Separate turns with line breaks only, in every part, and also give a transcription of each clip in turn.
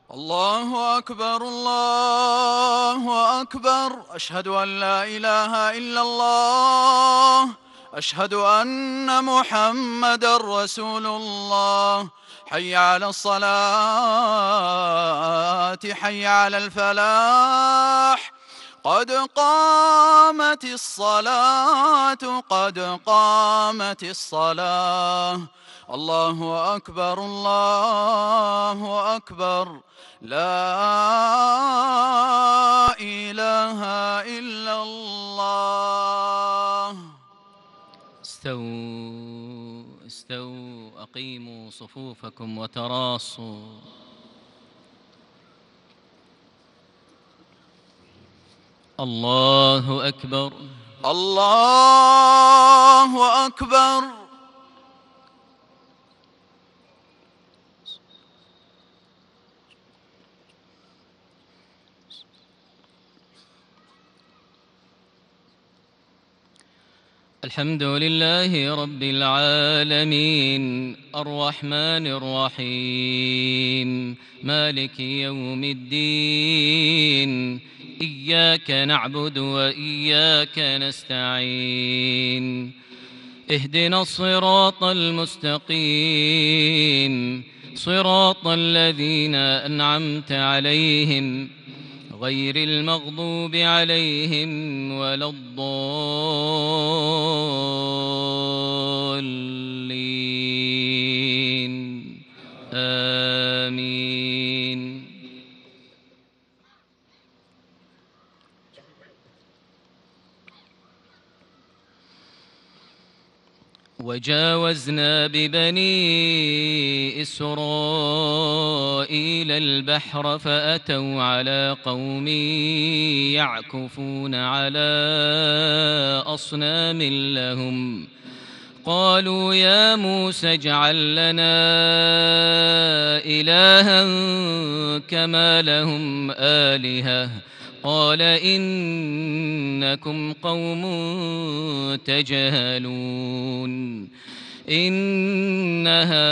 الله أكبر الله أكبر، أشهد أن لا إله إلا الله، أشهد أن محمدًا رسول الله. حي على الصلاة حي على الفلاح، قد قامت الصلاة قد قامت الصلاة. الله أكبر الله أكبر، لا إله إلا الله.
استووا استووا، أقيموا صفوفكم وتراصوا. الله أكبر
الله أكبر.
الحمد لله رب العالمين، الرحمن الرحيم، مالك يوم الدين. إياك نعبد وإياك نستعين، اهدنا الصراط المستقيم، صراط الذين أنعمت عليهم غير المغضوب عليهم ولا الضالين. آمين. وجاوزنا ببني إسرائيل البحر فأتوا على قوم يعكفون على أصنام لهم، قالوا يا موسى اجعل لنا إلها كما لهم آلهة، قال إنكم قوم تجهلون. إن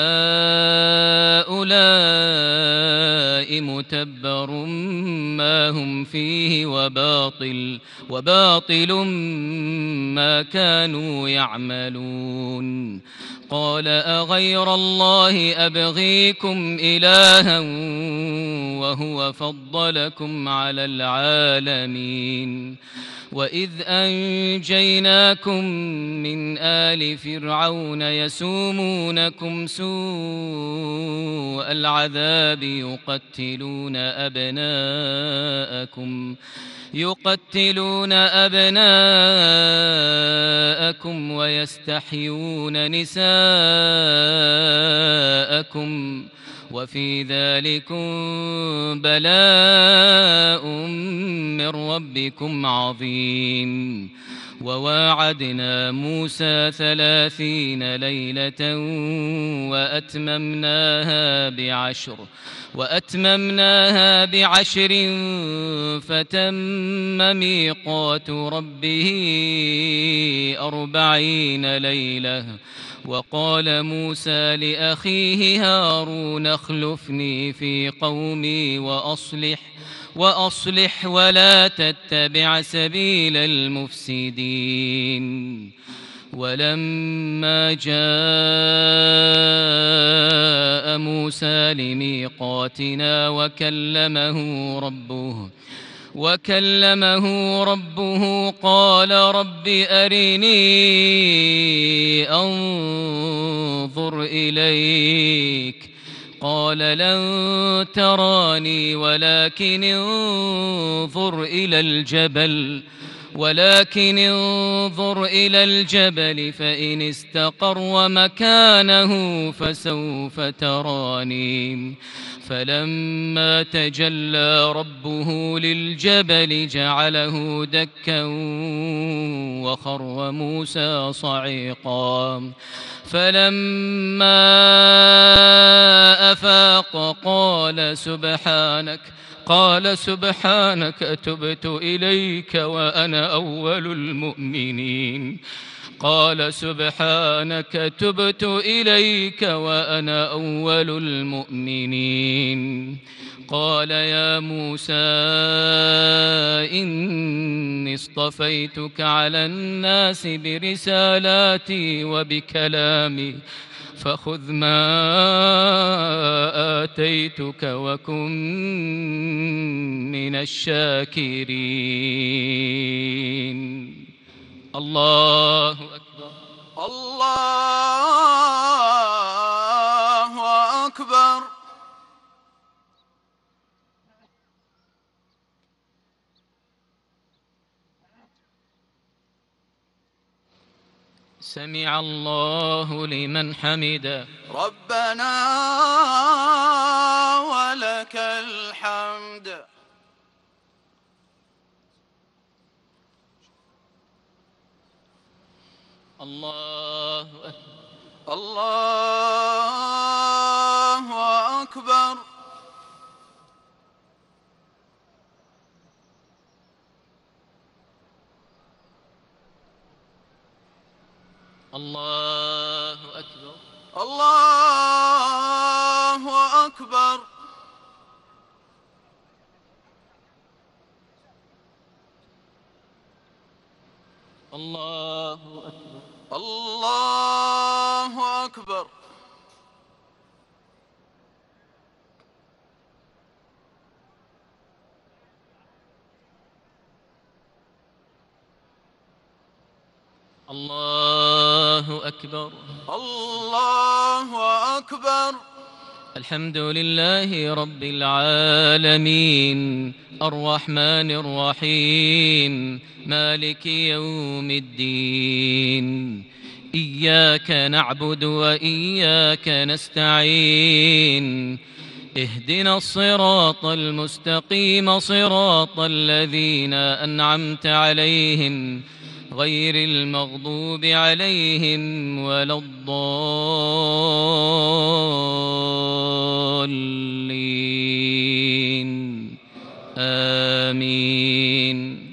هؤلاء متبر ما هم فيه وباطل ما كانوا يعملون. قال أغير الله أبغيكم إلها وهو فضلكم على العالمين. وإذ أنجيناكم من آل فرعون يسومونكم سوء العذاب يقتلون أبناءكم ويستحيون نساءكم، وفي ذلكم بلاء من ربكم عظيم. وواعدنا موسى 30 ليلة وأتممناها بعشر فتم ميقات ربه 40 ليلة. وقال موسى لأخيه هارون اخلفني في قومي وأصلح ولا تتبع سبيل المفسدين. ولما جاء موسى لميقاتنا وكلمه ربه قال رب أرني أنظر إليك، قال لن تراني ولكن انظر إلى الجبل فإن استقر مكانه فسوف تراني. فلما تجلى ربه للجبل جعله دكا وخر موسى صعيقا. فلما أفاق قال سبحانك تبت إليك وأنا أول المؤمنين. قال سبحانك تبت إليك وأنا أول المؤمنين. قال يا موسى إني اصطفيتك على الناس برسالاتي وبكلامي فخذ ما آتيتك وكن من الشاكرين. الله أكبر.
الله أكبر.
سمع الله لمن حمده.
ربنا ولك الحمد.
الله أكبر.
الله أكبر.
الله أكبر.
الله أكبر.
الله أكبر.
الله أكبر.
الله أكبر.
الله أكبر.
الحمد لله رب العالمين الرحمن الرحيم مالك يوم الدين. إياك نعبد وإياك نستعين. اهدنا الصراط المستقيم صراط الذين أنعمت عليهم غير المغضوب عليهم ولا الضالين. آمين.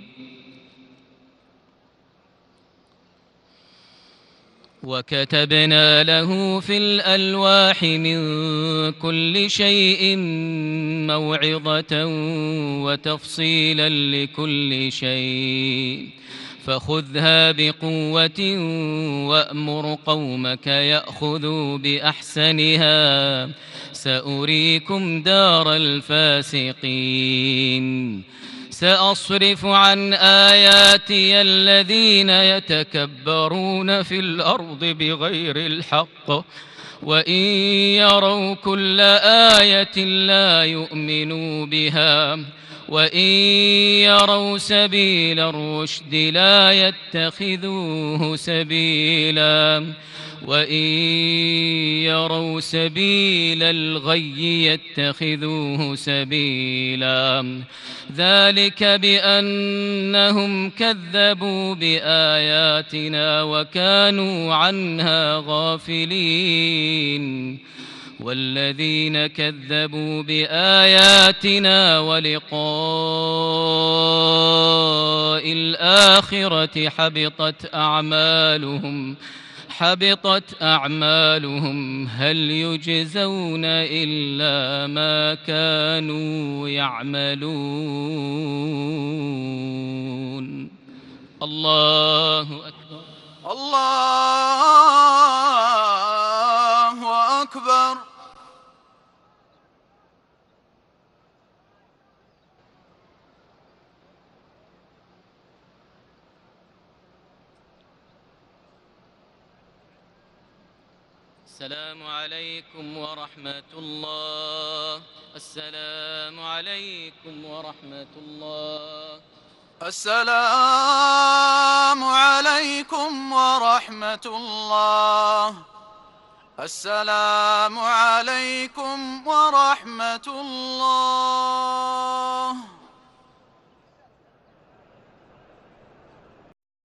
وكتبنا له في الألواح من كل شيء موعظة وتفصيلا لكل شيء فخذها بقوة وأمر قومك يأخذوا بأحسنها سأريكم دار الفاسقين. سأصرف عن آياتي الذين يتكبرون في الأرض بغير الحق وإن يروا كل آية لا يؤمنوا بها وإن يروا سبيل الرشد لا يتخذوه سبيلا وإن يروا سبيل الغي يتخذوه سبيلا ذلك بأنهم كذبوا بآياتنا وكانوا عنها غافلين. والذين كذبوا بآياتنا ولقاء الآخرة حبطت أعمالهم هل يجزون إلا ما كانوا يعملون. الله أكبر.
الله أكبر.
السلام عليكم ورحمة الله. السلام عليكم ورحمة الله.
السلام عليكم ورحمة الله. السلام عليكم ورحمة الله.